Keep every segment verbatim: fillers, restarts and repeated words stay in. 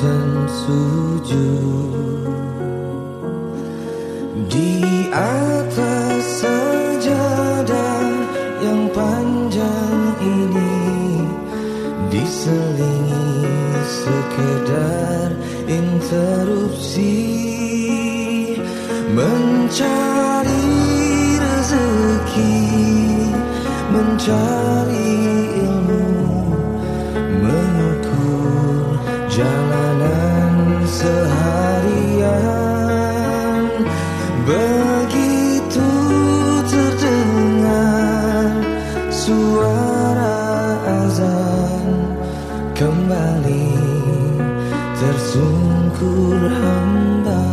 dan sujud di atas sajadah yang panjang ini, diselingi sekedar interupsi mencari rezeki, mencari ilmu, mengukur jalanan seharian. Begitu terdengar suara azan, kembali tersungkur hamba.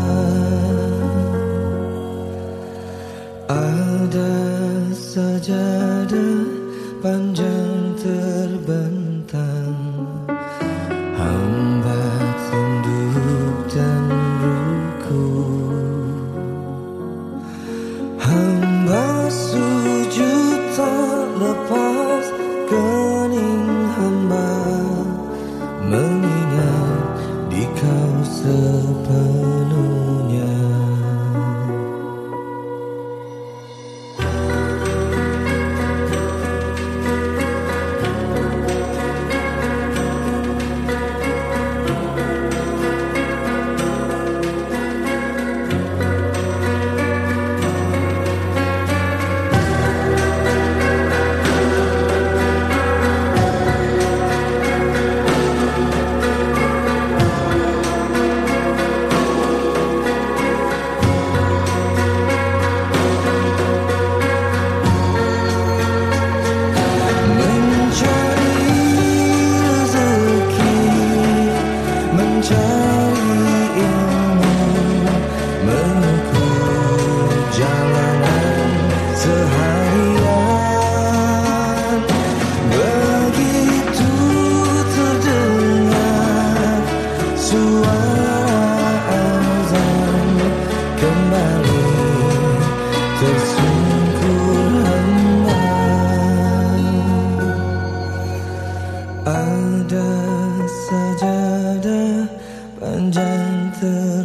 Ada sajadah panjang terbentang, hamba tunduk dan rukuk. Hamba sujud tak lepas kening hamba, mengingat di kau sepenuhnya. Ada sajadah panjang ter